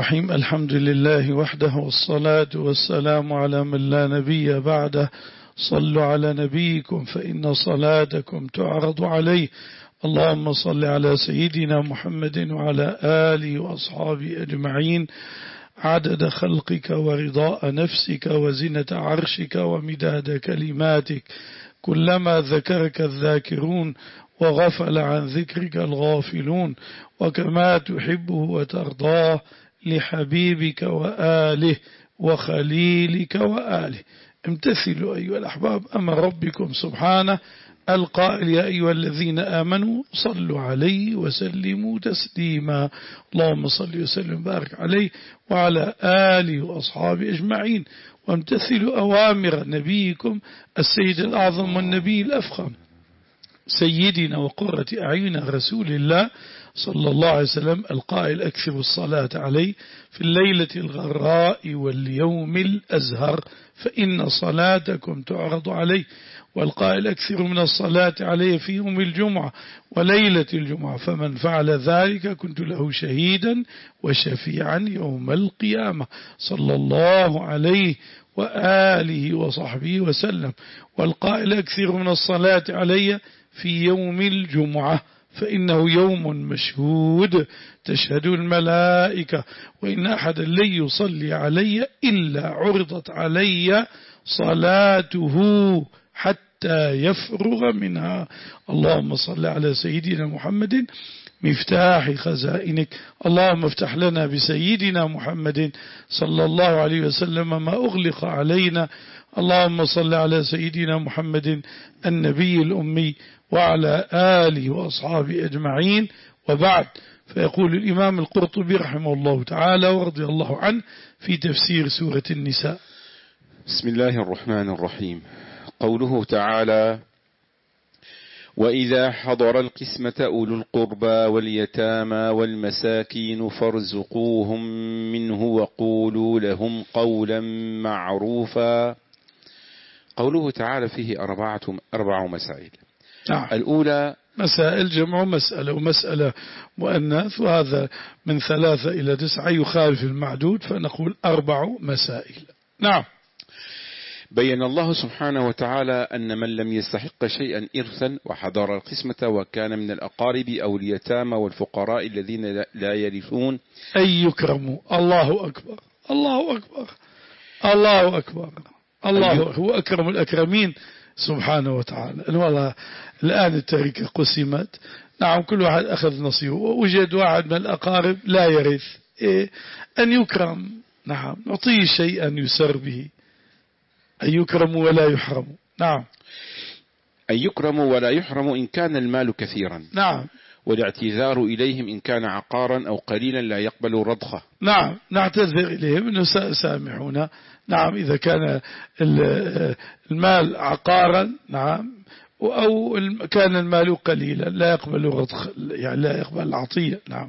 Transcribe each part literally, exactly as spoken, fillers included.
الرحيم. الحمد لله وحده والصلاة والسلام على من لا نبي بعده. صلوا على نبيكم فإن صلاتكم تعرض عليه. اللهم صل على سيدنا محمد وعلى آله وأصحابه أجمعين عدد خلقك ورضاء نفسك وزنة عرشك ومداد كلماتك، كلما ذكرك الذاكرون وغفل عن ذكرك الغافلون، وكما تحبه وترضاه لحبيبك وآله وخليلك وآله. امتثلوا أيها الأحباب أمر ربكم سبحانه القائل: يا أيها الذين آمنوا صلوا عليه وسلموا تسليما. اللهم صل وسلم وبارك عليه وعلى آله وأصحابه أجمعين، وامتثلوا أوامر نبيكم السيد الأعظم والنبي الأفخم سيدنا وقرة أعين رسول الله صلى الله عليه وسلم القائل: أكثروا الصلاة عليه في الليلة الغراء واليوم الأزهر فإن صلاتكم تعرض عليه. والقائل: أكثروا من الصلاة عليه في يوم الجمعة وليلة الجمعة، فمن فعل ذلك كنت له شهيدا وشفيعا يوم القيامة، صلى الله عليه وآله وصحبه وسلم. والقائل: أكثروا من الصلاة علي في يوم الجمعة فإنه يوم مشهود تشهد الملائكة، وإن أحدا لن يصلي علي إلا عرضت علي صلاته حتى يفرغ منها. اللهم صل على سيدنا محمد مفتاح خزائنك. اللهم افتح لنا بسيدنا محمد صلى الله عليه وسلم ما أغلق علينا. اللهم صل على سيدنا محمد النبي الأمي وعلى آله وأصحابه أجمعين، وبعد. فيقول الإمام القرطبي رحمه الله تعالى ورضي الله عنه في تفسير سورة النساء: بسم الله الرحمن الرحيم. قوله تعالى: وإذا حضر القسمة أولو القربى واليتامى والمساكين فارزقوهم منه وقولوا لهم قولا معروفا. قوله تعالى فيه أربعة أربع مسائل. نعم. الأولى مسائل جمع مسألة، ومسألة مؤنث، وهذا من ثلاثة إلى تسعة يخالف المعدود، فنقول أربع مسائل. نعم. بين الله سبحانه وتعالى أن من لم يستحق شيئا إرثا وحضر القسمة وكان من الأقارب أو اليتامى والفقراء الذين لا يرثون أن يكرموا. الله أكبر، الله أكبر، الله أكبر، الله هو أكرم الأكرمين سبحانه وتعالى. والله الآن التركة قسمت، نعم، كل واحد أخذ نصيبه، ووجد واحد من الأقارب لا يرث، إيه؟ أن يكرم، نعم، نعطيه شيئا يسر به، أن يكرم ولا يحرم. نعم، أن يكرم ولا يحرم إن كان المال كثيرا. نعم، والاعتذار إليهم إن كان عقارا أو قليلا لا يقبل رضخه. نعم، نعتذر إليهم أنه سامحونا. نعم، إذا كان المال عقارا، نعم، أو كان المال قليلا لا يقبل رضخ، يعني لا يقبل العطية. نعم.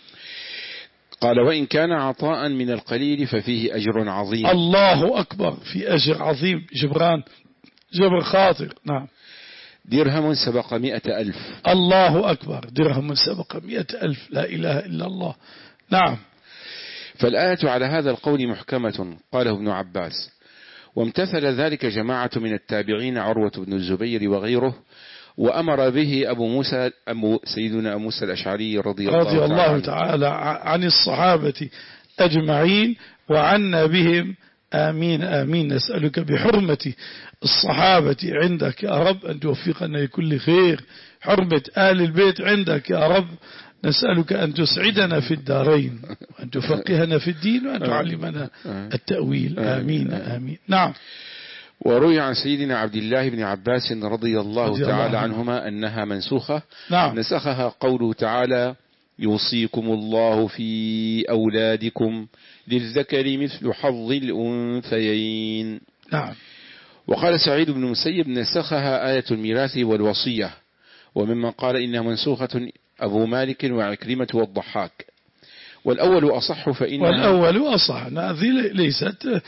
قال: وإن كان عطاء من القليل ففيه أجر عظيم. الله أكبر، في أجر عظيم، جبران، جبر خاطر. نعم. درهم سبق مئة ألف. الله أكبر، درهم سبق مئة ألف، لا إله إلا الله. نعم. فالآية على هذا القول محكمة، قاله ابن عباس، وامتثل ذلك جماعة من التابعين عروة بن الزبير وغيره، وأمر به أبو موسى أبو سيدنا موسى الأشعري رضي الله, رضي الله تعالى, تعالى عن الصحابة أجمعين وعنا بهم، آمين آمين. نسألك بحرمة الصحابة عندك يا رب أن توفقنا لكل خير، حرمة آل البيت عندك يا رب، نسألك أن تسعدنا في الدارين وأن تفقهنا في الدين وأن تعلمنا التأويل، آمين آمين. نعم. وروي عن سيدنا عبد الله بن عباس رضي الله رضي تعالى الله عنهما أنها منسوخة. نعم. نسخها قوله تعالى: يوصيكم الله في أولادكم للذكر مثل حظ الأنثيين. نعم. وقال سعيد بن مسيب: نسخها آية الميراث والوصية. وممن قال إنها منسوخة أبو مالك وعكرمة والضحاك. والأول أصح فإنها والأول أصح، هذه ليست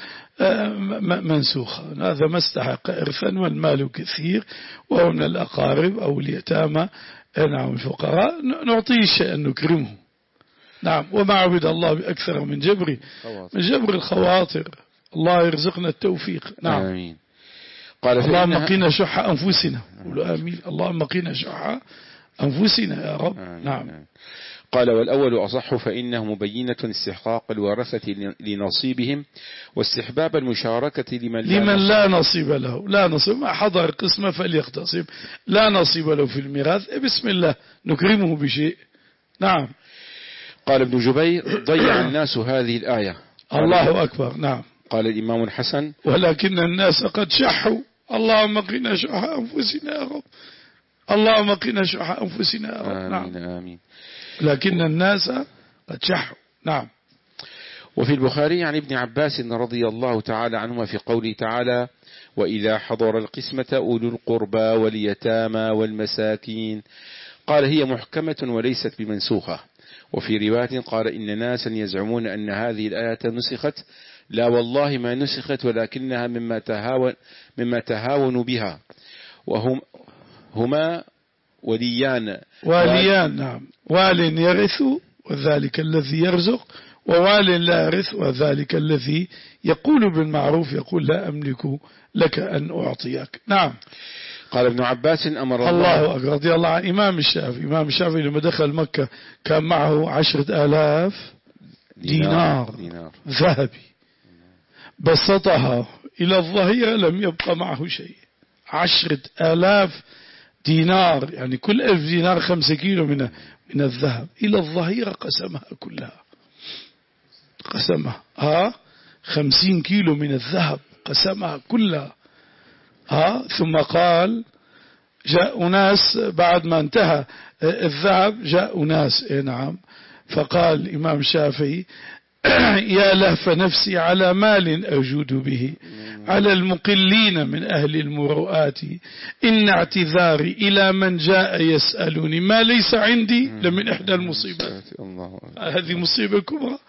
منسوخة، هذا ما استحق إرثا والمال كثير وهو من الأقارب أو اليتامى، نعم، الفقراء، نعطيه شيئا نكرمه. نعم. وما عبد الله بأكثر من جبر من جبر الخواطر. الله يرزقنا التوفيق. نعم. آمين. قال اللهم قنا شح أنفسنا. قولوا آمين. اللهم قنا شح أنفسنا يا رب. آمين. نعم. قال والأول أصح فإنه مبينة استحقاق الورثة لنصيبهم واستحباب المشاركة لمن لا, لمن نصيب. لا نصيب له. لا نصيب، ما حضر قسمة فليقتسم. لا نصيب له في الميراث، بسم الله نكرمه بشيء. نعم. قال ابن جبير ضيع الناس هذه الآية. الله أكبر. نعم. قال الإمام الحسن ولكن الناس قد شحوا. اللهم قنا شح أنفسنا يا رب. اللهم قنا شح أنفسنا يا رب. آمين. نعم. آمين. لكن الناس قد شحوا. نعم. وفي البخاري عن ابن عباس رضي الله تعالى عنهما في قوله تعالى وإذا حضر القسمة أولو القربى واليتامى والمساكين قال هي محكمة وليست بمنسوخة. وفي رواية قال إن ناسا يزعمون أن هذه الآية نسخت، لا والله ما نسخت ولكنها مما تهاون مما تهاون بها، وهم هما وليان واليان. نعم. وال يرث وذلك الذي يرزق، ووال لا يرث وذلك الذي يقول بالمعروف، يقول لا أملك لك أن أعطيك. نعم. قال ابن عباس أمر الله, الله أكبر. رضي الله عن إمام الشافعي. إمام الشافعي لما دخل مكة كان معه عشرة آلاف دينار, دينار ذهبي، بسطها إلى الظهيرة لم يبقى معه شيء. عشرة آلاف دينار، يعني كل ألف دينار خمسة كيلو من من الذهب، إلى الظهيرة قسمها كلها. قسمها ها خمسين كيلو من الذهب قسمها كلها. ها ثم قال جاء ناس بعد ما انتهى الذهب، جاء ناس إيه نعم، فقال الإمام الشافعي يا لهف نفسي على مال أجود به على المقلين من أهل المروءات، إن اعتذاري إلى من جاء يسألني ما ليس عندي لمن إحدى المصيبات. هذه مصيبة كبرى.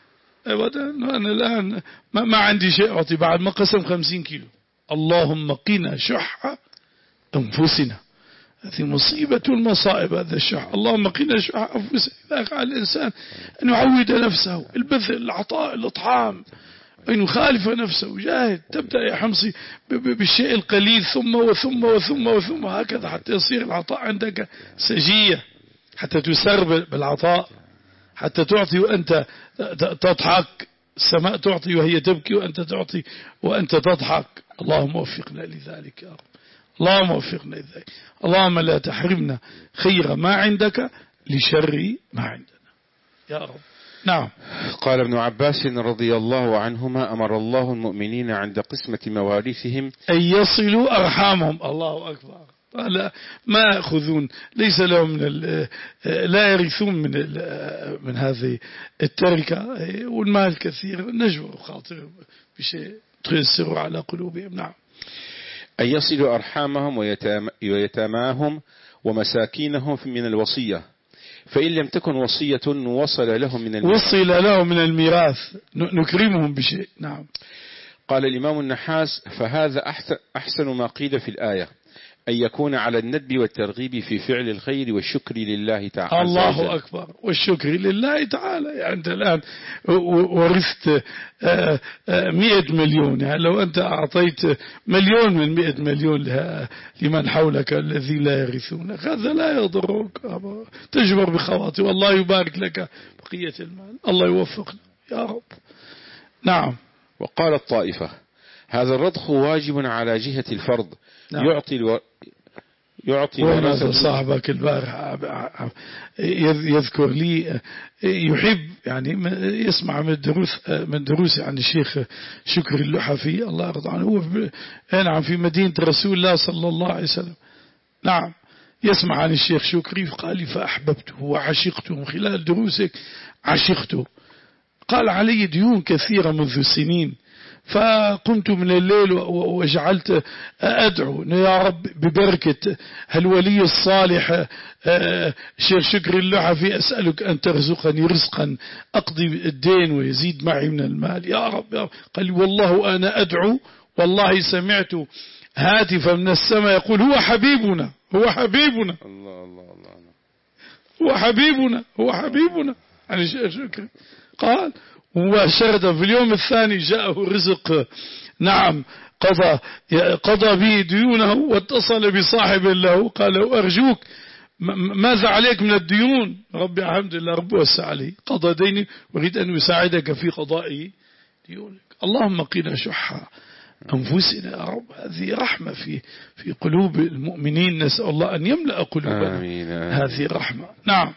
أنا الآن ما, ما عندي شيء أعطي بعد ما قسم خمسين كيلو. اللهم قنا شح أنفسنا. هذه مصيبة المصائب هذا الشح. اللهم قنا شح أنفسنا. إذا على الإنسان أن يعود نفسه البذل العطاء الإطعام، أن يخالف نفسه جاهد. تبدأ يا حمصي بالشيء القليل ثم وثم وثم وثم هكذا حتى يصير العطاء عندك سجية، حتى تسر بالعطاء، حتى تعطي وأنت تضحك. السماء تعطي وهي تبكي وأنت تعطي وأنت تضحك. اللهم وفقنا لذلك يا رب. اللهم وفقنا لذلك. اللهم لا تحرمنا خير ما عندك لشر ما عندنا يا رب. نعم. قال ابن عباس رضي الله عنهما أمر الله المؤمنين عند قسمة مواريثهم أن يصلوا أرحامهم. الله أكبر. لا ما يأخذون، ليس لهم من لا يرثون من من هذه التركة والمال كثير. نجبر خاطر بشيء تيسر على قلوبهم. نعم. أن يصلوا أرحامهم ويتاماهم ومساكينهم من الوصية، فإن لم تكن وصية وصل لهم من الميراث. وصل لهم من الميراث نكرمهم بشيء. نعم. قال الإمام النحاس فهذا أحسن ما قيل في الآية، أن يكون على الندب والترغيب في فعل الخير والشكر لله تعالى. الله أكبر. والشكر لله تعالى. يعني أنت الآن ورثت مئة مليون، يعني لو أنت أعطيت مليون من مئة مليون لمن حولك الذي لا يرثونك هذا لا يضرك، تجبر بخواطر والله يبارك لك بقية المال. الله يوفقنا يا رب. نعم. وقال الطائفة هذا الرضخ واجب على جهة الفرض. نعم. يعطي الو... يعطي ورثة صاحبك البارح يذكر لي يحب يعني يسمع من الدروس من دروس عن الشيخ شكري اللحفي الله يرضى عنه. هو نعم في مدينة رسول الله صلى الله عليه وسلم. نعم. يسمع عن الشيخ شكري فقال لي فأحببته وعشقته من خلال دروسك عشقته. قال علي ديون كثيرة منذ سنين، فقمت من الليل وجعلت أدعو يا رب ببركة هالولي الصالح شيخ شكري اللحفي أسألك أن ترزقني رزقا أقضي الدين ويزيد معي من المال يا رب, يا رب. قال لي والله أنا أدعو والله سمعت هاتفا من السماء يقول هو حبيبنا هو حبيبنا الله الله الله هو حبيبنا هو حبيبنا عن شكر. قال مباشرة في اليوم الثاني جاءه رزق، نعم، قضى قضى به ديونه واتصل بصاحب له قال له أرجوك ماذا عليك من الديون؟ ربي الحمد لله رب وسع علي، قضى ديني أريد أن يساعدك في قضاء ديونك. اللهم قنا شح أنفسنا يا رب، هذه رحمة في في قلوب المؤمنين، نسأل الله أن يملأ قلوبنا آمين. هذه رحمة. نعم.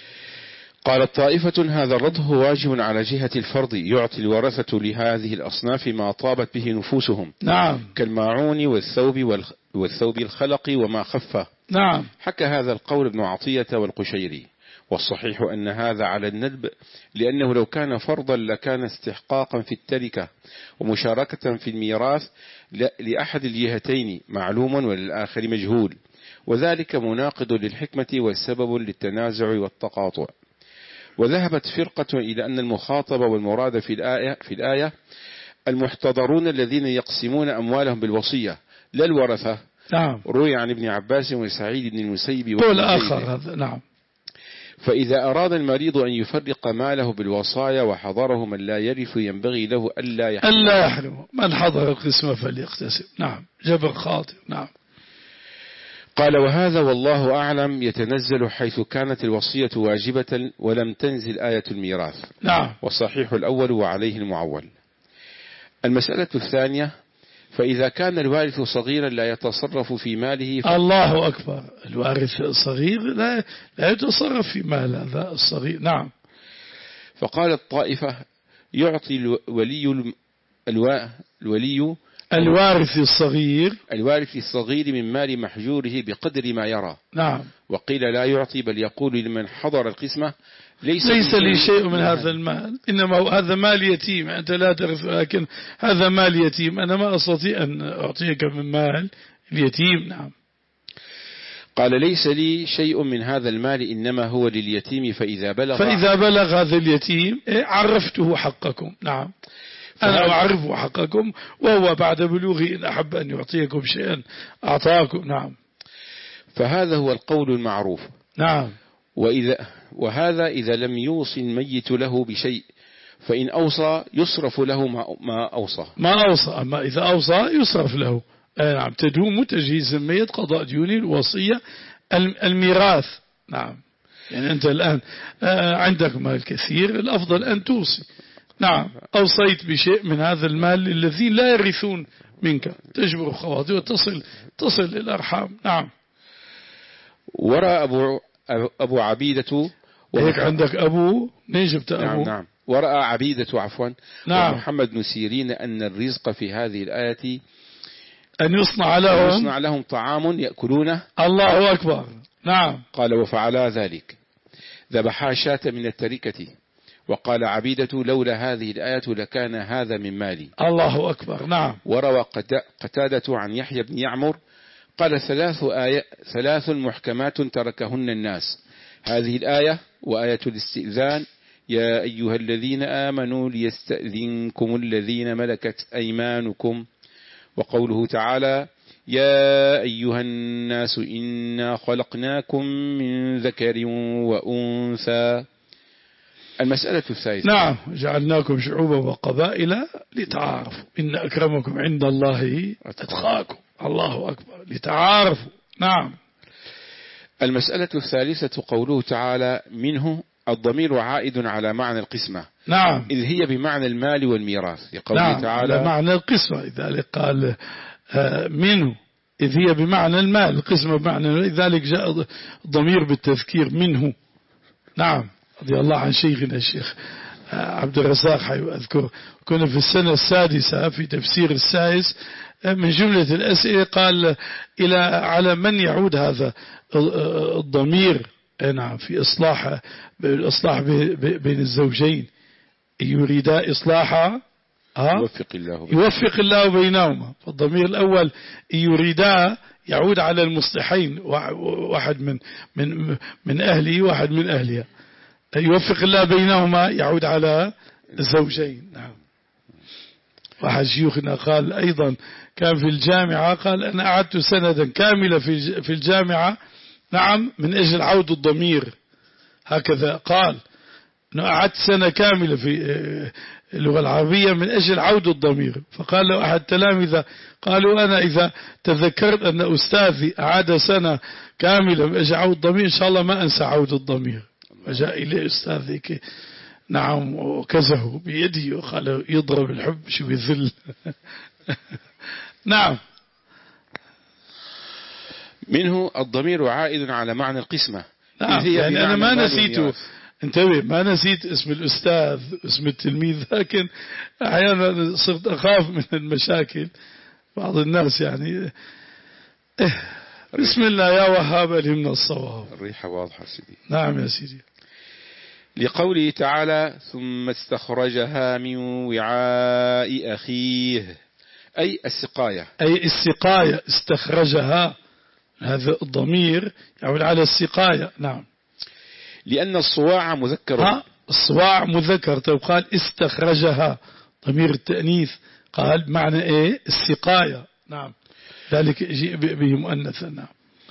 قال طائفة هذا الرد واجب على جهة الفرض، يعطي الورثة لهذه الأصناف ما طابت به نفوسهم، نعم، كالماعون والثوب والثوب الخلق وما خفه. نعم. حكى هذا القول ابن عطية والقشيري، والصحيح أن هذا على الندب، لأنه لو كان فرضا لكان استحقاقا في التركة ومشاركة في الميراث لأحد الجهتين معلوم وللآخر مجهول، وذلك مناقض للحكمة والسبب للتنازع والتقاطع. وذهبت فرقة إلى أن المخاطب والمراد في الآية, في الآية المحتضرون الذين يقسمون أموالهم بالوصية لا الورثة. نعم. روي عن ابن عباس وسعيد بن المسيب قول آخر هذا. نعم. فإذا أراد المريض أن يفرق ماله بالوصايا وحضره من لا يرث ينبغي له ألا يحرمه. ألا يحرمه، من حضر القسمة فليقتسم. نعم، جبر خاطئ. نعم. قال وهذا والله أعلم يتنزل حيث كانت الوصية واجبة ولم تنزل آية الميراث. نعم. والصحيح الأول وعليه المعول. المسألة الثانية، فإذا كان الوارث صغيرا لا يتصرف في ماله ف... الله أكبر، الوارث الصغير لا, لا يتصرف في مال هذا الصغير. نعم. فقال الطائفة يعطي الولي الو... الولي الوارث الصغير الوارث الصغير من مال محجوره بقدر ما يرى. نعم. وقيل لا يعطي بل يقول لمن حضر القسمة ليس, ليس لي شيء من هذا المال، إنما هذا مال يتيم، أنت لا تعرف، لكن هذا مال يتيم، أنا ما أستطيع أن أعطيك من مال اليتيم. نعم. قال ليس لي شيء من هذا المال إنما هو لليتيم فإذا بلغ فإذا بلغ هذا اليتيم عرفته حقكم. نعم، أنا أعرف حقكم، وهو بعد بلوغه إن أحب أن يعطيكم شيئا أعطاكم. نعم. فهذا هو القول المعروف. نعم. وإذا وهذا إذا لم يوصي الميت له بشيء، فإن أوصى يصرف له ما أوصى ما أوصى أما إذا أوصى يصرف له. نعم. تدوم تجهيز الميت، قضاء ديون، الوصية، الميراث. نعم. يعني أنت الآن عندك مال كثير، الأفضل أن توصي. نعم. أوصيت بشيء من هذا المال للذين لا يرثون منك، تجبر خواطر وتصل تصل الأرحام. نعم. ورأى أبو أبو عبيدة هيك عندك أبو نجبت أبو. نعم. نعم. ورأى عبيدة عفوا نعم. ومحمد بن سيرين أن الرزق في هذه الآية أن يصنع لهم أن يصنع لهم طعام يأكلونه. الله أكبر. نعم. قال وفعلا ذلك، ذبحا شاة من التركة. وقال عبيدة لولا هذه الآية لكان هذا من مالي. الله أكبر. نعم. وروى قتادة عن يحيى بن يعمر قال ثلاث آية ثلاث محكمات تركهن الناس، هذه الآية وآية الاستئذان يا أيها الذين آمنوا ليستأذنكم الذين ملكت أيمانكم، وقوله تعالى يا أيها الناس إنا خلقناكم من ذكر وأنثى. المسألة الثالثة، نعم، جعلناكم شعوبا وقبائل لتعارفوا إن أكرمكم عند الله أتقاكم. الله أكبر، لتعارفوا. نعم. المسألة الثالثة قوله تعالى منه، الضمير عائد على معنى القسمة. نعم. إذ هي بمعنى المال والميراث، لقوله نعم. تعالى على معنى القسمة، لذلك قال منه، إذ هي بمعنى المال، القسمة بمعنى، لذلك جاء الضمير بالتذكير منه. نعم. رضي الله عن شيخنا الشيخ عبد الرزاق أذكر كنا في السنة السادسة في تفسير السائس، من جملة الأسئلة قال إلى على من يعود هذا الضمير. نعم. في إصلاح الإصلاح بين الزوجين، يريدا إصلاحا يوفق الله يوفق الله بينهما. فالضمير الأول يريدا يعود على المصلحين، واحد من من من أهله واحد من أهلها. يوفق الله بينهما يعود على الزوجين. نعم. واحد شيوخنا قال أيضا كان في الجامعة، قال أنا قعدت سندا كاملة في في الجامعة، نعم، من أجل عود الضمير. هكذا قال أنه قعدت سنة كاملة في اللغة العربية من أجل عود الضمير. فقال له أحد تلامذة قالوا أنا إذا تذكرت أن أستاذي أعاد سنة كاملة من أجل عود الضمير إن شاء الله ما أنسى عود الضمير. فجاء إليه أستاذي نعم وكزه بيده وقال يضرب الحب شو بيذل. نعم. منه الضمير عائد على معنى القسمة. نعم يعني أنا ما نسيته، انتبه ما نسيت اسم الأستاذ اسم التلميذ، لكن أحيانا صرت أخاف من المشاكل بعض الناس يعني. بسم الله يا وهاب ألهمنا الصواب. الريحة واضحة سيدي. نعم يا سيدي. لقوله تعالى ثم استخرجها من وعاء أخيه، أي السقاية، أي السقاية استخرجها، هذا الضمير يعود على السقاية. نعم. لأن الصواع مذكر. ها الصواع مذكر. طيب قال استخرجها ضمير التأنيث، قال معنى ايه السقاية. نعم ذلك جيء به مؤنثا. نعم.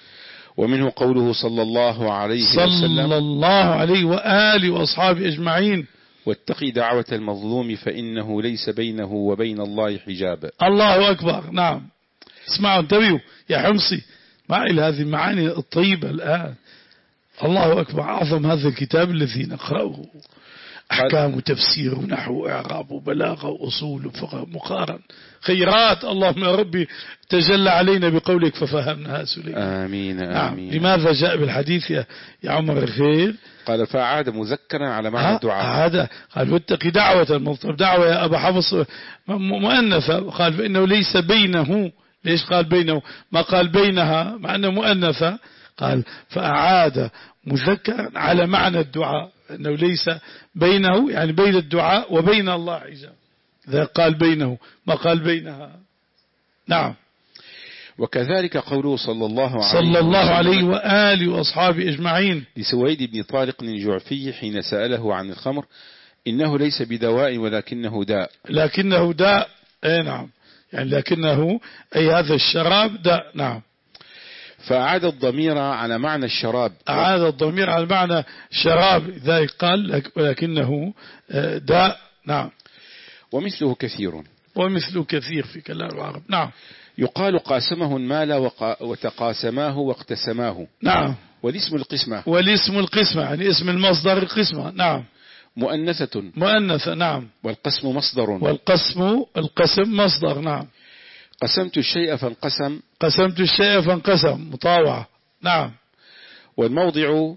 ومنه قوله صلى الله عليه وسلم صلى الله عليه وآله وأصحابه أجمعين واتقي دعوة المظلوم فإنه ليس بينه وبين الله حجاب. الله أكبر. نعم. اسمعوا انتبهوا يا حمصي مع إلى هذه المعاني الطيبة الآن. الله أكبر. أعظم هذا الكتاب الذي نقرأه، أحكام وتفسير ونحو وإعراب وبلاغة وأصول وفقه مقارن خيرات. اللهم يا ربي تجلى علينا بقولك ففهمناها سليمان. آمين آمين. نعم. لماذا جاء بالحديث يا, يا عمر الخير؟ قال فعاد مذكرا على معنى الدعاء. عاد قال واتقي دعوة المضطر. دعوة يا أبا حفص مؤنثة، قال فإنه ليس بينه. ليش قال بينه ما قال بينها مع أنه مؤنثة؟ قال فأعاد مذكرا على معنى الدعاء، أنه ليس بينه يعني بين الدعاء وبين الله حجاب. إذا قال بينه ما قال بينها. نعم. وكذلك قوله صلى الله عليه صلى الله عليه وآله وأصحابه أجمعين لسويد بن طارق الجعفي حين سأله عن الخمر إنه ليس بدواء ولكنه داء. لكنه داء. اي نعم يعني لكنه أي هذا الشراب داء. نعم. فأعاد الضمير على معنى الشراب. أعاد الضمير على معنى شراب، ذلك قال ولكنه داء. نعم. ومثله كثير. ومثله كثير في كلام العرب. نعم. يقال قاسمه المال وتقاسماه واقتسماه. نعم. والاسم القسمة. والاسم القسمة يعني اسم المصدر القسمة. نعم. مؤنثة. مؤنثة. نعم. والقسم مصدر. والقسم القسم مصدر. نعم. قسمت الشيء فانقسم. قسمت الشيء فانقسم مطاوعة. نعم. والموضع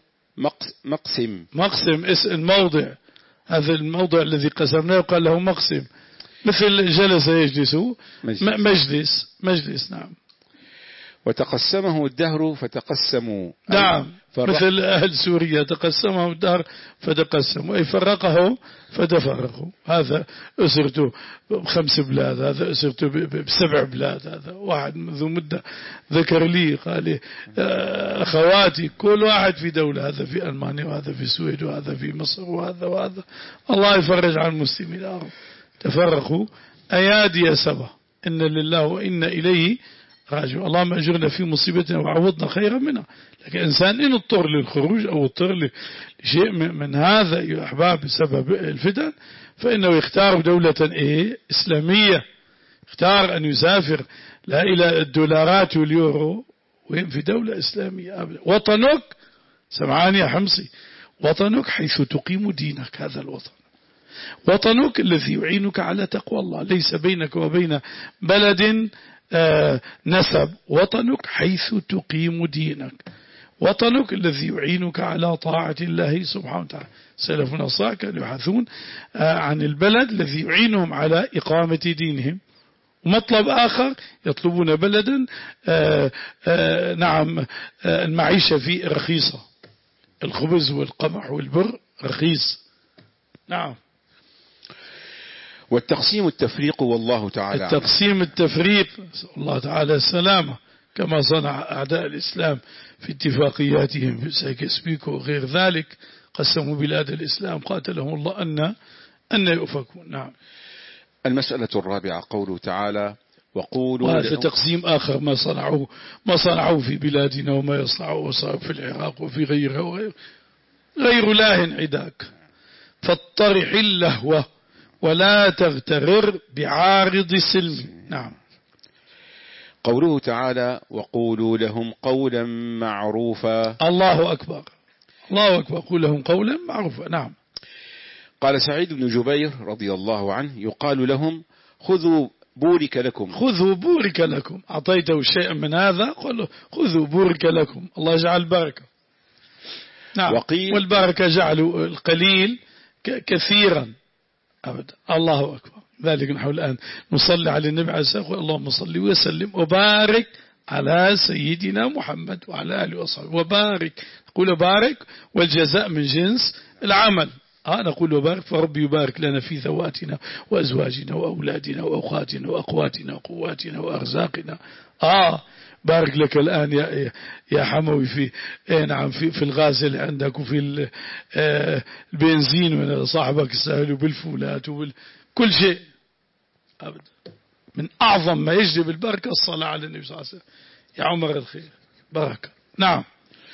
مقسم. مقسم اسم الموضع، هذا الموضع الذي قسمناه قال له مقسم، مثل جلس يجلس مجلس. مجلس مجلس. نعم. وتقسمه الدهر فتقسموا. نعم. مثل أهل سوريا تقسمه الدهر فتقسموا أي فرقه فتفرقوا. هذا أسرته بخمس بلاد، هذا أسرته بسبع بلاد. هذا واحد منذ مدة ذكر لي قال لي أخواتي كل واحد في دولة، هذا في ألمانيا وهذا في السويد وهذا في مصر وهذا وهذا. الله يفرج عن المسلمين العرب. تفرقوا أيادي سبا إن لله وإن إليه راجعون. اللهم أجرنا في مصيبتنا وعوضنا خيرا منها. لكن إنسان إن اضطر للخروج أو اضطر لشيء من هذا يا أحباب بسبب الفتن فإنه يختار دولة إيه إسلامية، يختار أن يسافر لا إلى الدولارات واليورو وين في دولة إسلامية أبدا. وطنك سمعاني يا حمصي، وطنك حيث تقيم دينك، هذا الوطن. وطنك الذي يعينك على تقوى الله، ليس بينك وبين بلد آه نسب. وطنك حيث تقيم دينك، وطنك الذي يعينك على طاعة الله سبحانه وتعالى. سلفنا الصالح كانوا يبحثون آه عن البلد الذي يعينهم على إقامة دينهم. ومطلب آخر يطلبون بلدا آه آه نعم آه المعيشة فيه رخيصة، الخبز والقمح والبر رخيص. نعم. والتقسيم التفريق والله تعالى التقسيم التفريق الله تعالى السلامة، كما صنع أعداء الإسلام في اتفاقياتهم في سايكس بيكو وغير ذلك، قسموا بلاد الإسلام قاتلهم الله أن أن يؤفكون. نعم. المسألة الرابعة قوله تعالى وقولوا. وهذا تقسيم آخر ما صنعوه ما صنعوه في بلادنا وما يصنعوه في العراق وفي غيرها وغير غير لاه عداك. فاطرح اللهو ولا تغترر بعارض سلم. نعم. قوله تعالى وقولوا لهم قولا معروفا. الله أكبر، الله أكبر، قول لهم قولا معروفا. نعم. قال سعيد بن جبير رضي الله عنه يقال لهم خذوا بورك لكم. خذوا بورك لكم، أعطيته شيئا من هذا قل خذوا بورك لكم، الله يجعل بركة. نعم. والبركة جعلوا القليل كثيرا أبدا. الله أكبر. ذلك نحن الآن نصلي على النبي عليه الصلاة والسلام، اللهم صل وسلم وبارك على سيدنا محمد وعلى آله وصحبه. وبارك، نقول بارك والجزاء من جنس العمل. آه نقول وبارك، فربي يبارك لنا في ذواتنا وأزواجنا وأولادنا وأخواتنا وأقواتنا وقواتنا وأرزاقنا. آه بارك لك الآن يا يا حموي في إيه نعم في في الغاز اللي عندك وفي البنزين من صاحبك السهل بالفولات وكل شيء أبدا. من أعظم ما يجلب البركة الصلاة على النبي صلى الله عليه وسلم. يا عمر الخير بركة. نعم.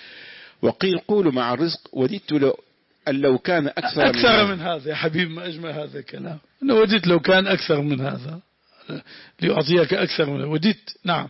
وقيل قولوا مع الرزق وددت لو أن لو كان أكثر, أكثر من, من هذا. يا حبيبي ما أجمل هذا الكلام. أنا وددت لو كان أكثر من هذا لأعطيك أكثر من وددت. نعم.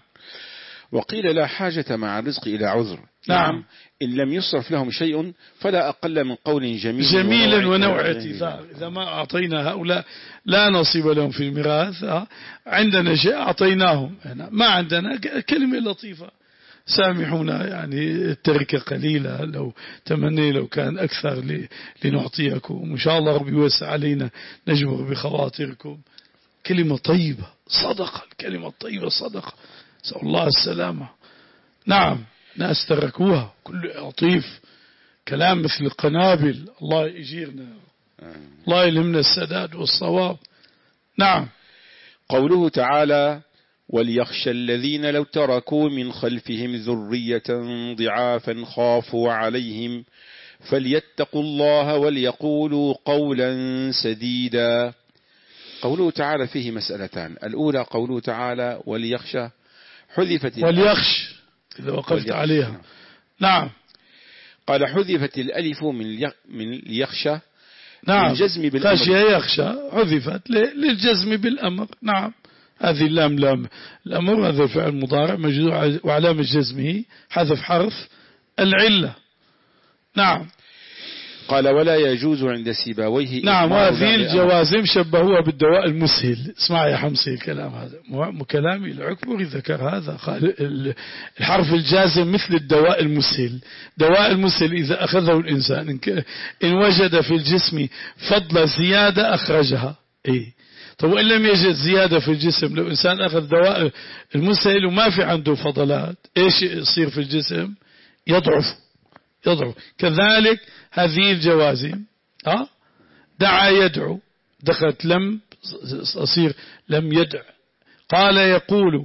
وقيل لا حاجة مع الرزق إلى عذر. نعم. إن لم يصرف لهم شيء فلا أقل من قول جميل جميلا ونوع اعتذار. إذا ما أعطينا هؤلاء لا نصيب لهم في الميراث، عندنا شيء أعطيناهم، ما عندنا كلمة لطيفة سامحونا يعني التركة قليلة، لو تمني لو كان أكثر لنعطيكم، إن شاء الله ربي يوسع علينا نجبر بخواطركم. كلمة طيبة صدقة، الكلمة الطيبة صدقة، نسأل الله السلامة. نعم. ناس تركوها كل عطيف، كلام مثل القنابل. الله يجيرنا، الله يلهمنا السداد والصواب. نعم. قوله تعالى وليخشى الذين لو تركوا من خلفهم ذرية ضعافا خافوا عليهم فليتقوا الله وليقولوا قولا سديدا. قوله تعالى فيه مسألتان. الأولى قوله تعالى وليخشى حذفت وليخش إذا وقفت عليها. نعم. قال حذفت الألف من من ليخشى. نعم. الجزم بالأمر. خشية يخشى حذفت للجزم بالأمر. نعم. هذه اللام لام الأمر، هذا الفعل مضارع مجزوم وعلامة جزمه حذف حرف العلة. نعم. قال ولا يجوز عند سيبويه. نعم. هذه الجوازم شبهوها بالدواء المسهل. اسمع يا حمصي الكلام هذا كلامي العكبري ذكر هذا، الحرف الجازم مثل الدواء المسهل. دواء المسهل إذا أخذه الإنسان إن وجد في الجسم فضل زيادة أخرجها. إيه طب وإن لم يجد زيادة في الجسم، لو إنسان أخذ دواء المسهل وما في عنده فضلات، إيش يصير في الجسم؟ يضعف يضعف. كذلك هذه الجوازم أه؟ دعا يدعو، دخلت لم أصير لم يدع. قال يقول،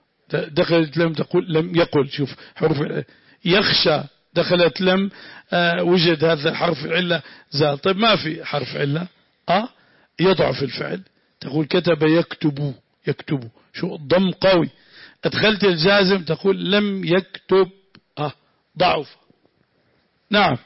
دخلت لم تقول لم يقل. شوف حرف يخشى دخلت لم آه وجد هذا حرف العلة زال. طيب ما في حرف علة أه؟ يضعف الفعل. تقول كتب يكتب يكتب، شو الضم قوي. أدخلت الجازم تقول لم يكتب أه ضعف. نعم.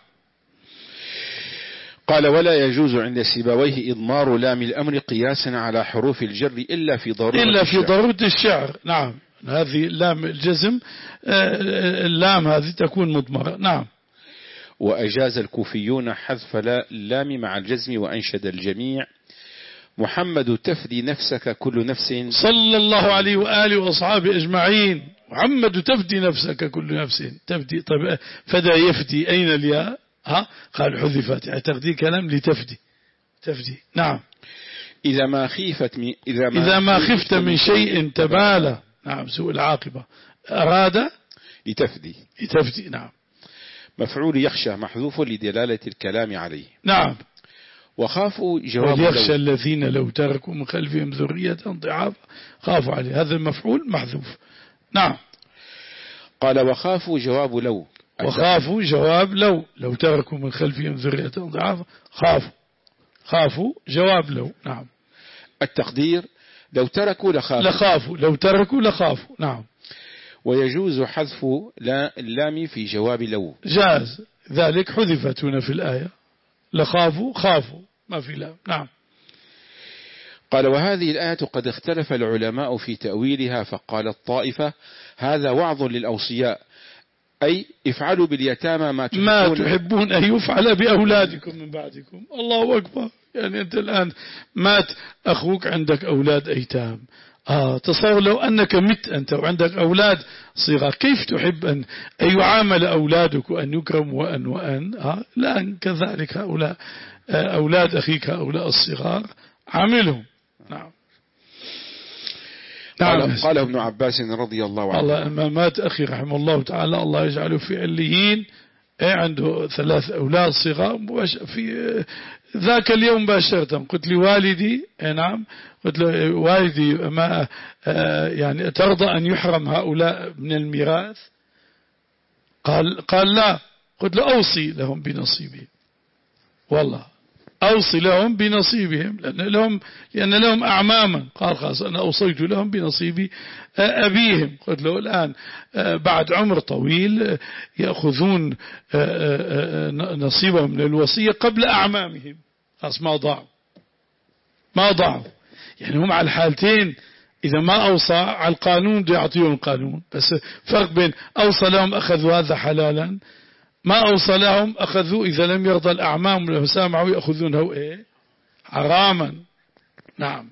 قال ولا يجوز عند سيبويه إضمار لام الأمر قياسا على حروف الجر إلا في ضرورة إلا في الشعر. ضرورة الشعر. نعم. هذه لام الجزم اللام هذه تكون مضمرة. نعم. وأجاز الكوفيون حذف اللام مع الجزم وأنشد الجميع محمد تفدي نفسك كل نفس صلى الله عليه وآله وأصحابه أجمعين. محمد تفدي نفسك كل نفس تفدي. طيب فدا يفدي أين الياء؟ ها قال حذفت، يعني تقدير كلام لتفدي تفدي. نعم. إذا ما خيفت من إذا ما, إذا ما خفت من شيء تبالى. نعم. سوء العاقبة. أراد لتفدي لتفدي. نعم. مفعول يخشى محذوف لدلالة الكلام عليه. نعم. وخافوا جواب وليخشى الذين لو تركوا من خلفهم ذرية ضعافا خافوا عليه. هذا المفعول محذوف. نعم. قال وخافوا جواب لو. وخافوا جواب لو لو تركوا من خلفهم ذرية ضعافا خافوا خافوا جواب لو. نعم. التقدير لو تركوا لخافوا لخافوا لو تركوا لخافوا. نعم. ويجوز حذف اللام في جواب لو. جاز ذلك حذفت هنا في الآية. لخافوا خافوا ما في لا. نعم. قال وهذه الآية قد اختلف العلماء في تأويلها، فقال الطائفة هذا وعظ للأوصياء، أي افعلوا باليتامى ما تحبون, ما تحبون أن يفعل بأولادكم من بعدكم. الله أكبر. يعني أنت الآن مات أخوك، عندك أولاد أيتام، آه تصور لو أنك مت أنت وعندك أولاد صغار، كيف تحب أن يعامل أولادك وأن يكرم وأن وأن آه الآن كذلك هؤلاء آه أولاد أخيك هؤلاء الصغار عاملهم. نعم. نعم. قال ابن عباس رضي الله عنه الله ما مات أخي رحمه الله تعالى، الله يجعله في عليين، عنده ثلاث أولاد صغار، في ذاك اليوم باشرة قلت لوالدي، نعم قلت له والدي ما يعني ترضى أن يحرم هؤلاء من الميراث؟ قال قال لا. قلت له أوصي لهم بنصيبهم، والله أوصي لهم بنصيبهم لأن لهم لأن لهم أعماما. قال خلاص أنا أوصيت لهم بنصيب أبيهم. قلت له الآن بعد عمر طويل يأخذون نصيبهم من الوصية قبل أعمامهم، خلاص ما ضاعوا ما ضاعوا. يعني هم على الحالتين، إذا ما أوصى على القانون يعطيهم القانون، بس فرق بين أوصى لهم أخذوا هذا حلالا، ما أوصى لهم أخذوا إذا لم يرضى الأعمام له سامعوا يأخذونه إيه حراما. نعم.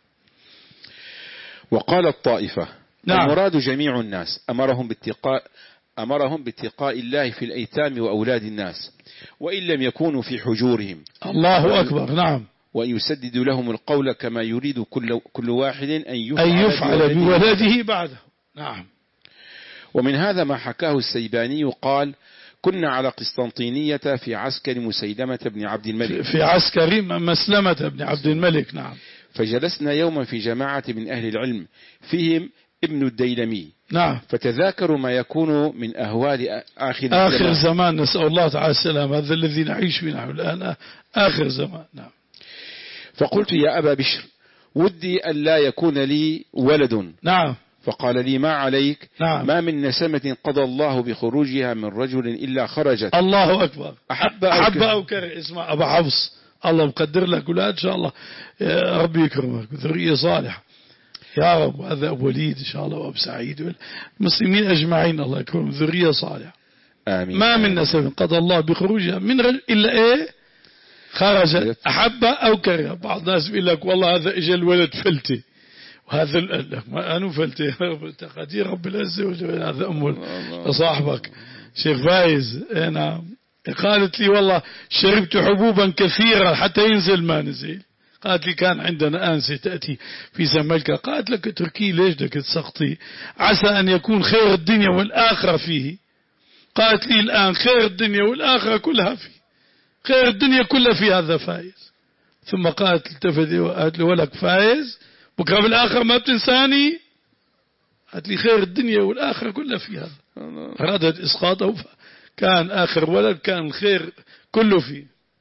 وقال الطائفة نعم. المراد جميع الناس، أمرهم باتقاء أمرهم باتقاء الله في الأيتام وأولاد الناس وإن لم يكونوا في حجورهم. الله أكبر. نعم. وأن يسدد لهم القول كما يريد كل, كل واحد أن يفعل, أن يفعل بولده بعده. نعم. ومن هذا ما حكاه السيباني قال كنا على قسطنطينية في عسكر مسيلمة بن عبد الملك في عسكر مسلمة بن عبد الملك. نعم. فجلسنا يوما في جماعة من أهل العلم فيهم ابن الديلمي. نعم. فتذاكروا ما يكون من أهوال آخر, آخر زمان، نسأل الله تعالى السلام، هذا الذي نعيش فيه نحن الآن آخر زمان. نعم. فقلت يا أبا بشر ودي أن لا يكون لي ولد. نعم. فقال لي ما عليك. نعم. ما من نسمة قضى الله بخروجها من رجل إلا خرجت. الله أكبر. أحب أو, أحب أو كره. اسمع أبا حفص، الله مقدر لك أولاد إن شاء الله، يا ربي يكرمك ذرية صالحة يا رب. هذا أبو وليد إن شاء الله وأبو سعيد المسلمين أجمعين، الله يكرمهم ذرية صالحة. آمين. ما من نسمة قضى الله بخروجها من رجل إلا إيه خرجت أحب أو كره. بعض الناس يقول لك والله هذا إجا الولد فلتي، وهذا ما أنا فلتي تقدير رب العزة وجل. هذا أم صاحبك شيخ فايز. أنا قالت لي والله شربت حبوبا كثيرة حتى ينزل ما نزل. قالت لي كان عندنا أنسة تأتي في زملكة، قالت لك اتركيه ليش بدك تسقطي، عسى أن يكون خير الدنيا والآخرة فيه. قالت لي الآن خير الدنيا والآخرة كلها فيه، خير الدنيا كلها في هذا فايز. ثم قالت التفت وقالت له ولك فايز بكرة بالآخرة ما بتنساني. قالت لي خير الدنيا والآخرة كلها في هذا. أرادت إسقاطه، كان آخر ولد كان الخير كله فيه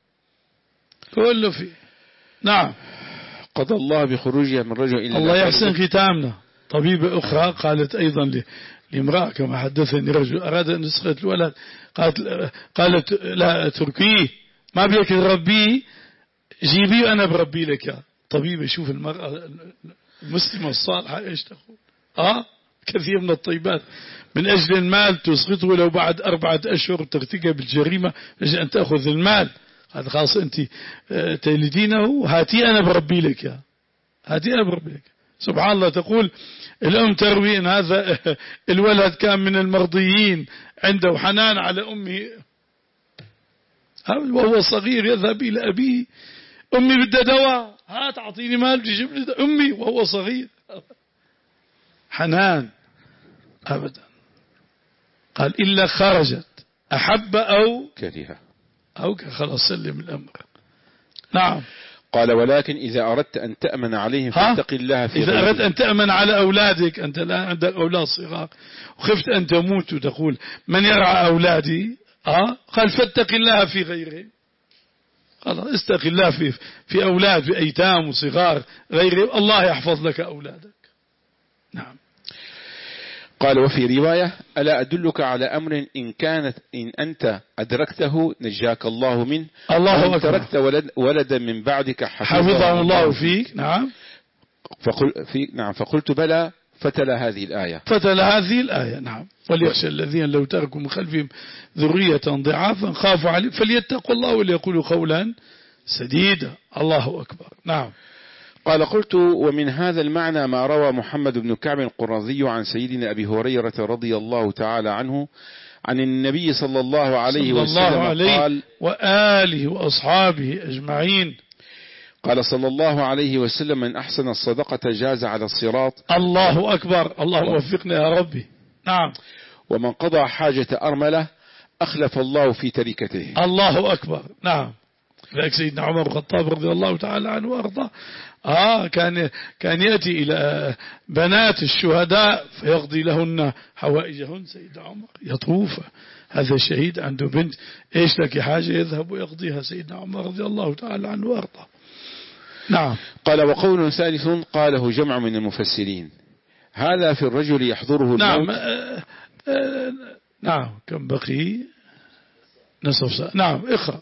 كله فيه. نعم. قضى الله بخروجها من رجل إلا الله يحسن ختامنا. طبيبة أخرى قالت أيضا لامرأة كما حدثني رجل أراد أن يسقط الولد، قالت, قالت لا تركيه ما بيك تربيه، جيبيه أنا بربي لك. طبيبة شوف المرأة المسلمة الصالحة إيش تقول. آه كثير من الطيبات من أجل المال تسقطه ولو بعد أربعة أشهر ترتكب الجريمة لأجل أن تأخذ المال. هذا خاص أنت تلدينه، هاتي أنا بربي لك، هاتي أنا بربي لك. سبحان الله. تقول الأم تروي أن هذا الولد كان من المرضيين، عنده حنان على أمه وهو صغير، يذهب إلى أبيه أمي بدها دواء، هات أعطيني مال تجيب لي أمي وهو صغير. حنان أبدا. قال إلا خرجت أحب أو كره أو خلاص سلم الأمر. نعم. قال ولكن إذا أردت أن تأمن عليهم فاتق الله في إذا أردت أن تأمن على أولادك، أنت الآن عندك أولاد صغار وخفت أن تموت وتقول من يرعى أولادي، آه قال فاتق الله في غيرهم. خلاص استق الله في في أولاد في أيتام وصغار غيرهم، الله يحفظ لك أولادك. نعم. قال وفي رواية ألا أدلك على أمر إن كانت إن أنت أدركته نجاك الله منه الله وإن أكبر. تركت ولد ولدا من بعدك حفظه الله فيك. نعم. فقل في نعم فقلت بلى فتلا هذه الآية فتلا هذه الآية. نعم. وليخشى الذين لو تركوا من خلفهم ذرية ضعافا خافوا عليهم فليتقوا الله وليقولوا قولا سديدا. الله أكبر. نعم. قال قلت ومن هذا المعنى ما روى محمد بن كعب القرظي عن سيدنا أبي هريرة رضي الله تعالى عنه عن النبي صلى الله عليه صلى وسلم الله عليه قال وآله وأصحابه أجمعين قال صلى الله عليه وسلم من أحسن الصدقة جاز على الصراط. الله أكبر. الله وفقنا يا ربي. نعم. ومن قضى حاجة أرملة أخلف الله في تركته. الله أكبر. نعم. ذلك سيدنا عمر بن الخطاب رضي الله تعالى عنه وأرضاه آه كان كان يأتي إلى بنات الشهداء فيقضي لهن حوائجهن. سيدنا عمر يطوف هذا الشهيد عنده بنت إيش لك حاجة يذهب ويقضيها سيدنا عمر رضي الله تعالى عنه وأرضاه. نعم. قال وقول ثالث قاله جمع من المفسرين هذا في الرجل يحضره الموت. نعم. آه آه نعم. كم بقي نصف ساعة. نعم. اقرأ.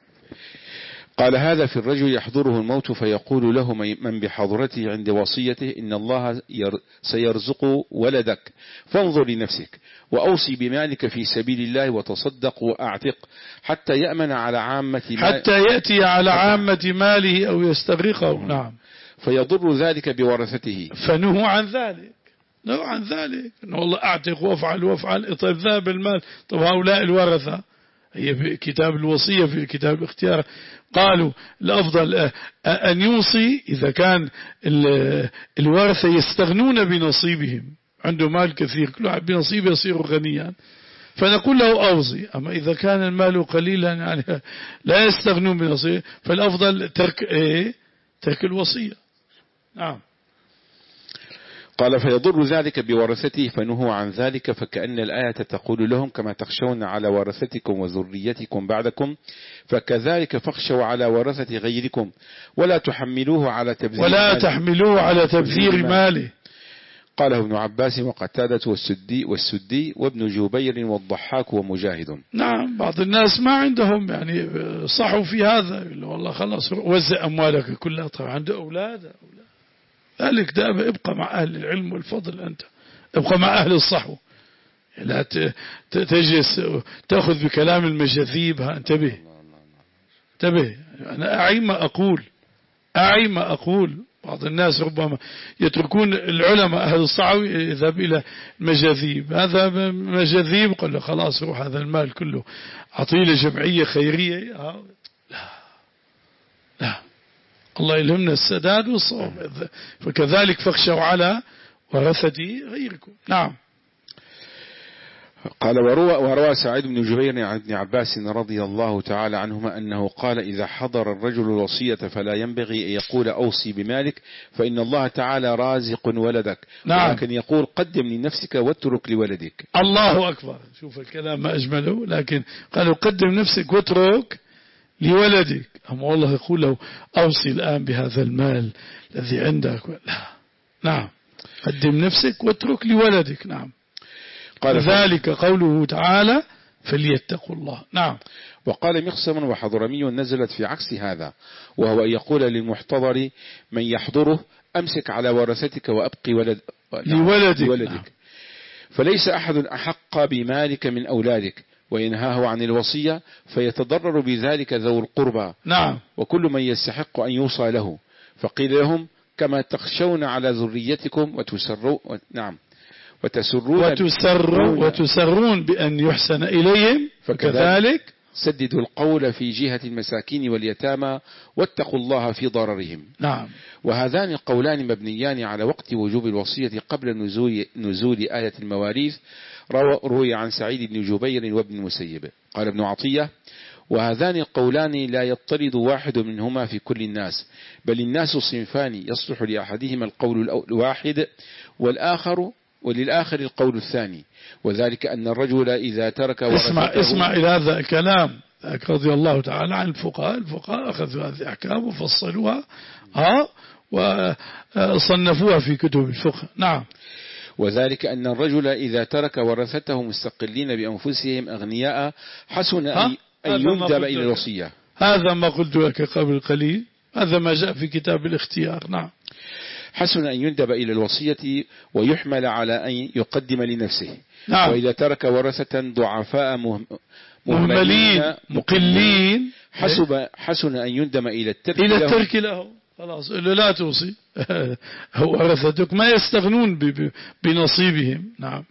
قال هذا في الرجل يحضره الموت فيقول له من بحضرته عند وصيته إن الله سيرزق ولدك فانظر لنفسك وأوصي بمالك في سبيل الله وتصدق وأعتق حتى يأمن على عامة حتى يأتي على عامة ماله أو يستغرقه. نعم. فيضر ذلك بورثته فنهوا عن ذلك. نهوا عن ذلك إنه والله أعتق وافعل وافعل. طيب ذهب المال. طيب هؤلاء الورثة هي في كتاب الوصية في كتاب الاختيار قالوا الأفضل أن يوصي إذا كان الورثة يستغنون بنصيبهم عنده مال كثير كل واحد بنصيبه يصير غنيا فنقول له أوصي. أما إذا كان المال قليلا يعني لا يستغنون بنصيبه فالأفضل ترك إيه ترك الوصية. نعم. قال فيضر ذلك بورثته فنهوا عن ذلك فكأن الآية تقول لهم كما تخشون على ورثتكم وذريتكم بعدكم فكذلك فاخشوا على ورثة غيركم ولا تحملوه على تبذير ولا ماله تحملوه على تبذير ماله. قاله ابن عباس وقتادة والسدي والسدي وابن جبير والضحاك ومجاهد. نعم. بعض الناس ما عندهم يعني صحوا في هذا والله خلاص وزع أموالك كلها. طبعا عنده أولاد أولاد ذلك دائما ابقى مع أهل العلم والفضل. أنت ابقى مع أهل الصحو لا تجلس تأخذ بكلام المجاذيب. انتبه انتبه. أنا أعي ما أقول أعي ما أقول. بعض الناس ربما يتركون العلماء أهل الصحو يذهب إلى المجاذيب. هذا مجاذيب قال له خلاص روح هذا المال كله عطيله جمعية خيرية. لا لا الله يلهمنا السداد والصواب. فكذلك فاخشوا على ورثة غيركم. نعم. قال وروى, وروى سعيد بن جبير عن ابن عباس رضي الله تعالى عنهما أنه قال إذا حضر الرجل الوصية فلا ينبغي أن يقول أوصي بمالك فإن الله تعالى رازق ولدك. نعم. ولكن يقول قدم لنفسك واترك لولدك. الله أكبر. شوف الكلام ما أجمله. لكن قالوا قدم نفسك واترك لولدك. أما والله يقول له أوصي الآن بهذا المال الذي عندك. لا. نعم. قدم نفسك واترك لولدك. نعم. قال ذلك قوله تعالى فليتقوا الله. نعم. وقال مقسم وحضرمي نزلت في عكس هذا وهو أن يقول للمحتضر من يحضره أمسك على ورثتك وأبقي ولد لولدك. لولدك. نعم. فليس أحد أحق بمالك من أولادك وينهاه عن الوصية فيتضرر بذلك ذو القربى. نعم. وكل من يستحق أن يوصى له فقيل لهم كما تخشون على ذريتكم وتسروا. نعم. وتسرون, وتسرون, وتسرون بأن يحسن إليهم فكذلك سددوا القول في جهة المساكين واليتامى واتقوا الله في ضررهم. نعم. وهذان القولان مبنيان على وقت وجوب الوصية قبل نزول, نزول آية المواريث روي عن سعيد بن جبير وابن مسيب. قال ابن عطية وهذان القولان لا يضطرد واحد منهما في كل الناس بل الناس صنفان يصلح لأحدهما القول الواحد والآخر وللآخر القول الثاني وذلك أن الرجل إذا ترك اسمع, اسمع إلى هذا الكلام رضي الله تعالى عن الفقهاء. الفقهاء أخذوا هذه الأحكام وفصلوها آه وصنفوها في كتب الفقه. نعم. وذلك أن الرجل إذا ترك ورثته مستقلين بأنفسهم أغنياء حسن أن يندب إلى الوصية. هذا ما قلت لك قبل قليل، هذا ما جاء في كتاب الاختيار. نعم. حسن أن يندب إلى الوصية ويحمل على أن يقدم لنفسه. نعم. وإذا ترك ورثة ضعفاء مهملين مقلين حسب حسن أن يندم إلى الترك إلى الترك له. خلاص لا توصي ورثتك ما يستغنون بنصيبهم. نعم.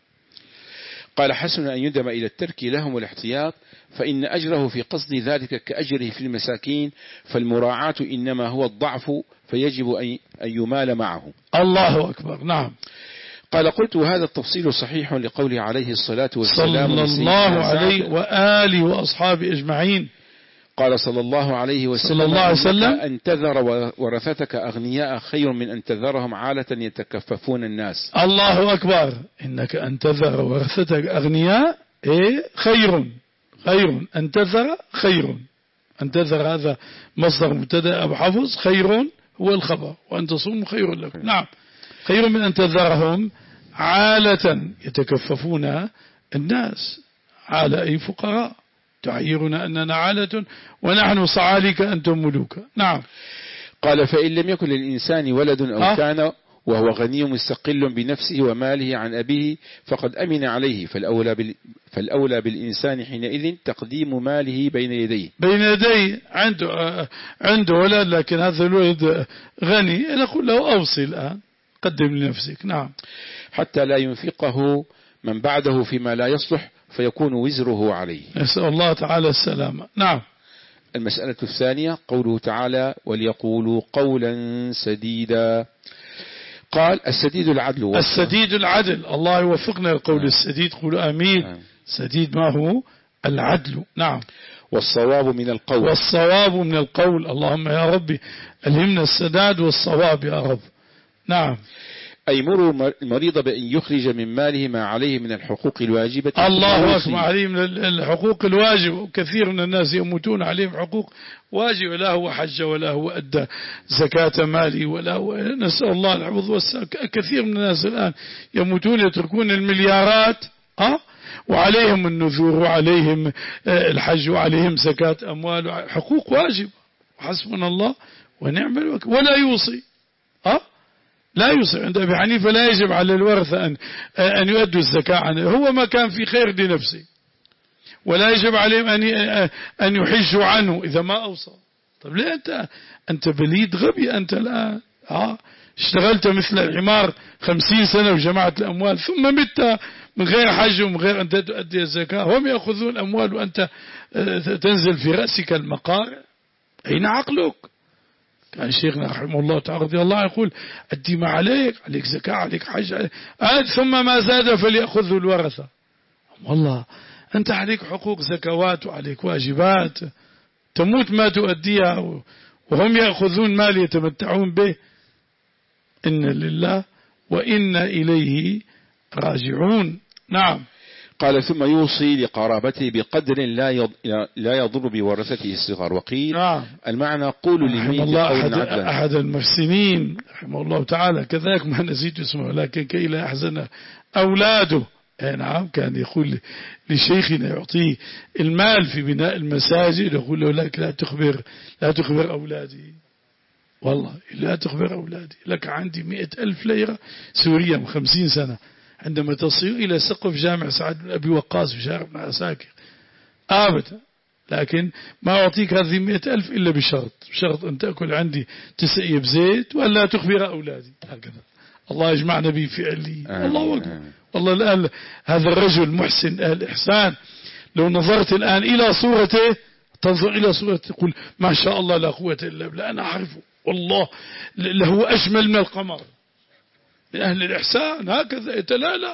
قال حسن أن يندم إلى الترك لهم والاحتياط، فإن أجره في قصد ذلك كأجره في المساكين، فالمراعاة إنما هو الضعف، فيجب أن يمال معه. الله أكبر. نعم. قال قلت هذا التفصيل صحيح لقوله عليه الصلاة والسلام صلى الله عليه وآله وأصحابه أجمعين. قال صلى الله عليه وسلم, صلى الله عليه وسلم أن تذر ورثتك أغنياء خير من أن تذرهم عالة يتكففون الناس. الله أكبر. إنك أن تذر ورثتك أغنياء إيه خير خير أن تذر خير أن تذر هذا مصدر مبتدأ أبو حفص، خير هو الخبر، وأن تصوم خير لكم. نعم. خير من أن تذرهم عالة يتكففون الناس. عالة أي فقراء، تعيرنا أننا عالة ونحن صعالك أنتم ملوك. نعم. قال فإن لم يكن للإنسان ولد أو أه؟ كان وهو غني مستقل بنفسه وماله عن أبيه فقد أمن عليه، فالأولى, بال... فالأولى بالإنسان حينئذ تقديم ماله بين يديه. بين يديه عنده عنده ولد لكن هذا الولد غني، نقول له أوصي الآن قدم لنفسك. نعم. حتى لا ينفقه من بعده فيما لا يصلح فيكون وزره عليه. نسأل الله تعالى السلامة. نعم. المسألة الثانية قوله تعالى وليقولوا قولا سديدا. قال السديد العدل وفق. السديد العدل، الله يوفقنا للقول السديد. قولوا آمين. آه. سديد ما هو العدل. نعم. والصواب من القول. والصواب من القول. اللهم يا ربي ألهمنا السداد والصواب يا رب. نعم. أي مروا المريض بأن يخرج من ماله ما عليه من الحقوق الواجبة. الله أكبر. عليه من الحقوق الواجبة، وكثير من الناس يموتون عليهم حقوق واجبة، لا هو حج ولا هو أدى زكاة مالي ولا هو، نسأل الله الحفظ والسلام. كثير من الناس الآن يموتون يتركون المليارات أه؟ وعليهم النذور وعليهم الحج وعليهم زكاة أموال، حقوق واجبة، حسبنا الله ونعم الوكيل. ولا يوصي أه؟ لا يوصي. عند أبي حنيفة لا يجب على الورثة أن أن يؤدوا الزكاة عنه، هو ما كان في خير لنفسه، ولا يجب عليهم أن أن يحجوا عنه إذا ما أوصى. طيب ليه أنت أنت بليد غبي أنت الآن ها؟ اشتغلت مثل العمار خمسين سنة وجمعت الأموال ثم مت من غير حج ومن غير أن تؤدي الزكاة، هم يأخذون الأموال وأنت تنزل في رأسك المقارع. أين عقلك؟ كان شيخنا رحمه الله تعالى رضي الله يقول أدي ما عليك، عليك زكاة عليك حج عليك. آه ثم ما زاد فليأخذه الورثة. والله أنت عليك حقوق زكوات وعليك واجبات تموت ما تؤديها وهم يأخذون مال يتمتعون به. إن لله وإنا إليه راجعون. نعم. قال ثم يوصي لقرابته بقدر لا يضر بورثته الصغار. وقيل نعم. المعنى قولوا للميت قولا عدلا. أحد المحسنين رحمه الله تعالى كذلك ما نسيت اسمه لكن كي لا يحزن أولاده. نعم. كان يقول لشيخنا يعطيه المال في بناء المساجد يقول له لك لا تخبر لا تخبر أولادي، والله لا تخبر أولادي، لك عندي مئة ألف ليرة سورية من خمسين سنة عندما تصل إلى سقف جامع سعد بن أبي وقاص في شارع ابن عساكر أبدا، لكن ما أعطيك هذه مئة ألف إلا بشرط بشرط أن تأكل عندي تسقي بزيت ولا تخبر أولادي. هكذا الله يجمعنا به في علي. الله أكبر. والله الآن هذا الرجل محسن أهل إحسان، لو نظرت الآن إلى صورته تنظر إلى صورته تقول ما شاء الله لا قوة إلا بالله، أنا أعرفه والله له أجمل من القمر. لأهل الإحسان هكذا يتلالى،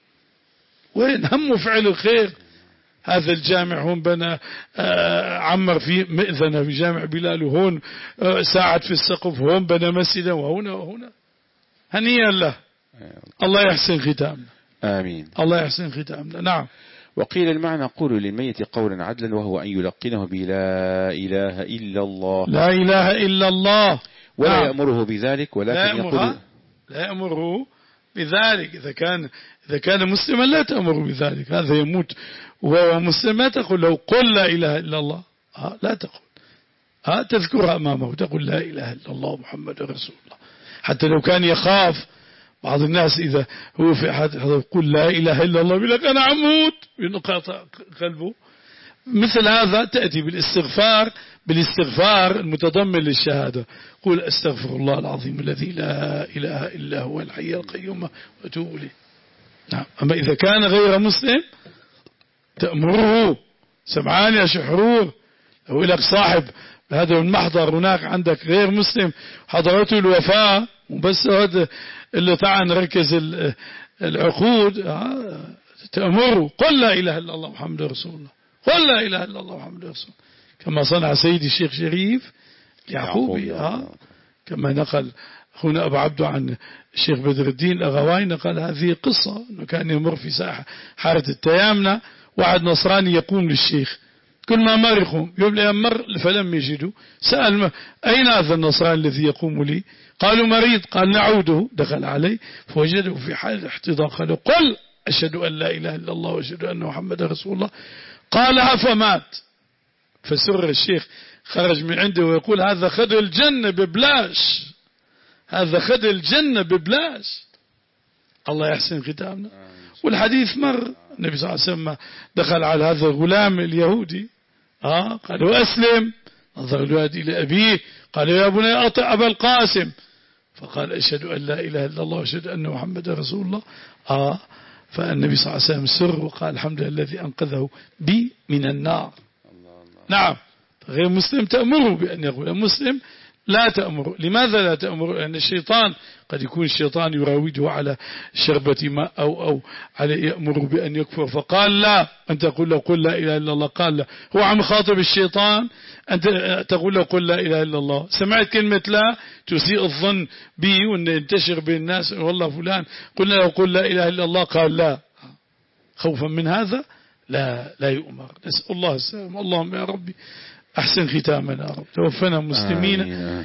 وين همه فعل الخير. هذا الجامع هون بنى عمر في مئذنة في جامع بلال، وهون ساعد في السقف، وهون بنى مسجدا، وهنا وهنا. هنيئا له. الله يحسن ختامنا. آمين. الله يحسن ختامنا. نعم. وقيل المعنى قولوا للميت قولا عدلا وهو أن يلقنه بلا إله إلا الله. لا إله إلا الله. ولا نعم. يأمره بذلك ولكن لا يقول لا يأمره بذلك. إذا كان إذا كان مسلما لا تأمر بذلك، هذا يموت وهو مسلم لا تقول له قل لا إله إلا الله، ها لا تقول، ها تذكرها أمامه تقول لا إله إلا الله محمد رسول الله. حتى لو كان يخاف بعض الناس إذا هو في أحد يقول لا إله إلا الله يقول لك أنا عموت ينقطع قلبه، مثل هذا تأتي بالاستغفار بالاستغفار المتضمن للشهادة، قل أستغفر الله العظيم الذي لا إله إلا هو الحي القيوم وأتوب إليه. نعم. أما إذا كان غير مسلم تأمره، سمعان يا شحرور، أو لك صاحب هذا المحضر هناك عندك غير مسلم حضرته الوفاة وبس هذا اللي تعال نركز العقود، تأمره قل لا إله إلا الله محمد رسول الله، قل لا إله إلا الله محمد رسول الله، كما صنع سيدي الشيخ شريف يعقوبي، آه كما نقل هنا أبو عبده عن الشيخ بدر الدين الأغواي، نقل هذه قصة أنه كان يمر في ساحة حارة التيامنة، واحد نصراني يقوم للشيخ، كل ما مر يقوم، يوم الأيام مر فلم يجدوا، سأل أين هذا النصراني الذي يقوم لي؟ قالوا مريض، قال نعوده، دخل عليه فوجده في حال احتضار، قال قل أشهد أن لا إله إلا الله وأشهد أن محمد رسول الله، قالها فمات. فسر الشيخ خرج من عنده ويقول هذا خد الجنة ببلاش، هذا خد الجنة ببلاش، الله يحسن ختامنا. والحديث مر النبي صلى الله عليه وسلم دخل على هذا الغلام اليهودي، آه قالوا أسلم، نظر الوالد إلى أبيه قال يا بني أطع أبا القاسم، فقال أشهد أن لا إله إلا الله وأشهد أن محمد رسول الله. آه فالنبي صلى الله عليه وسلم سر وقال الحمد لله الذي أنقذه بي من النار. نعم. غير مسلم تأمره بأن يقول، مسلم لا تأمر. لماذا لا تأمر؟ لأن الشيطان قد يكون الشيطان يراوده على شربة ماء أو أو على يأمر بأن يكفر، فقال لا، أنت تقول له قل لا إله إلا الله، قال لا، هو عم خاطب الشيطان، أنت تقول له قل لا إله إلا الله، سمعت كلمة لا تسيء الظن به وأن ينتشر بين الناس والله فلان قلنا له قل لا إله إلا الله قال لا، خوفا من هذا لا لا يؤمر. نسأل الله السلام. اللهم يا ربي أحسن ختامنا يا رب، توفنا مسلمين آمين.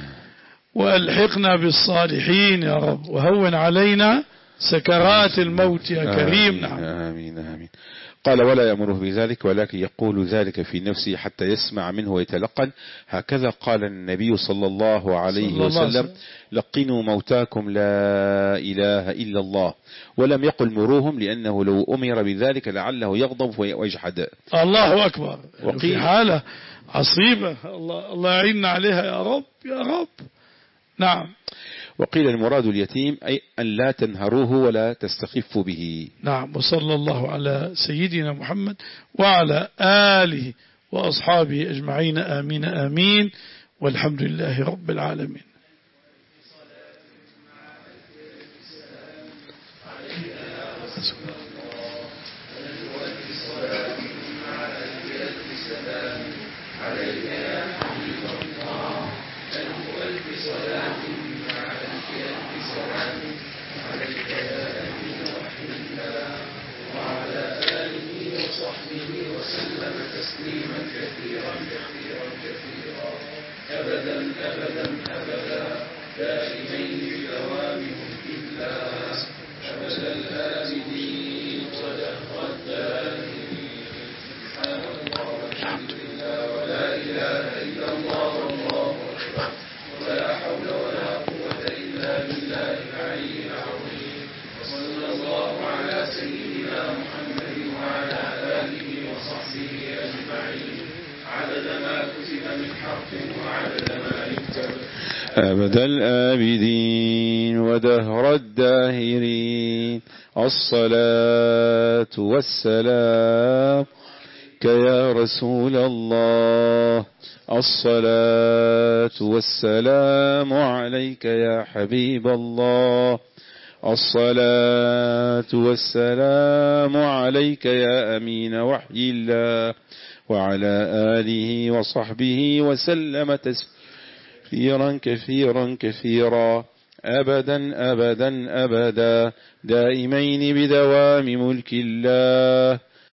وألحقنا بالصالحين يا رب، وهون علينا سكرات الموت يا كريم. نعم. آمين آمين. قال ولا يأمره بذلك ولكن يقول ذلك في نفسه حتى يسمع منه ويتلقن، هكذا قال النبي صلى الله عليه صلى الله وسلم لقنوا موتاكم لا إله إلا الله، ولم يقل مروهم لأنه لو أمر بذلك لعله يغضب ويجحد. الله أكبر. في حالة عصيبة، الله الله يعيننا عليها يا رب يا رب. نعم. وقيل المراد اليتيم أي أن لا تنهروه ولا تستخفوا به. نعم. وصلى الله على سيدنا محمد وعلى آله وأصحابه أجمعين، آمين آمين، والحمد لله رب العالمين. أبدا أبدا أبدا دائمين بدوام ملك الله، أبدا الآبدين صدق الدائمين. سبحان الله والحمد لله ولا إله إلا الله والله أكبر، ولا حول ولا قوة إلا بالله العلي العظيم. وصلى الله على سيدنا محمد وعلى آله وصحبه أجمعين، عدد ما كتب من حق وعدد ما يكتب، أبد الآبدين ودهر الداهرين. الصلاة والسلام يا رسول الله، الصلاة والسلام عليك يا حبيب الله، الصلاة والسلام عليك يا أمين وحي الله، وعلى آله وصحبه وسلم تسليما كثيرا كثيرا، أبدا أبدا أبدا دائمين بدوام ملك الله.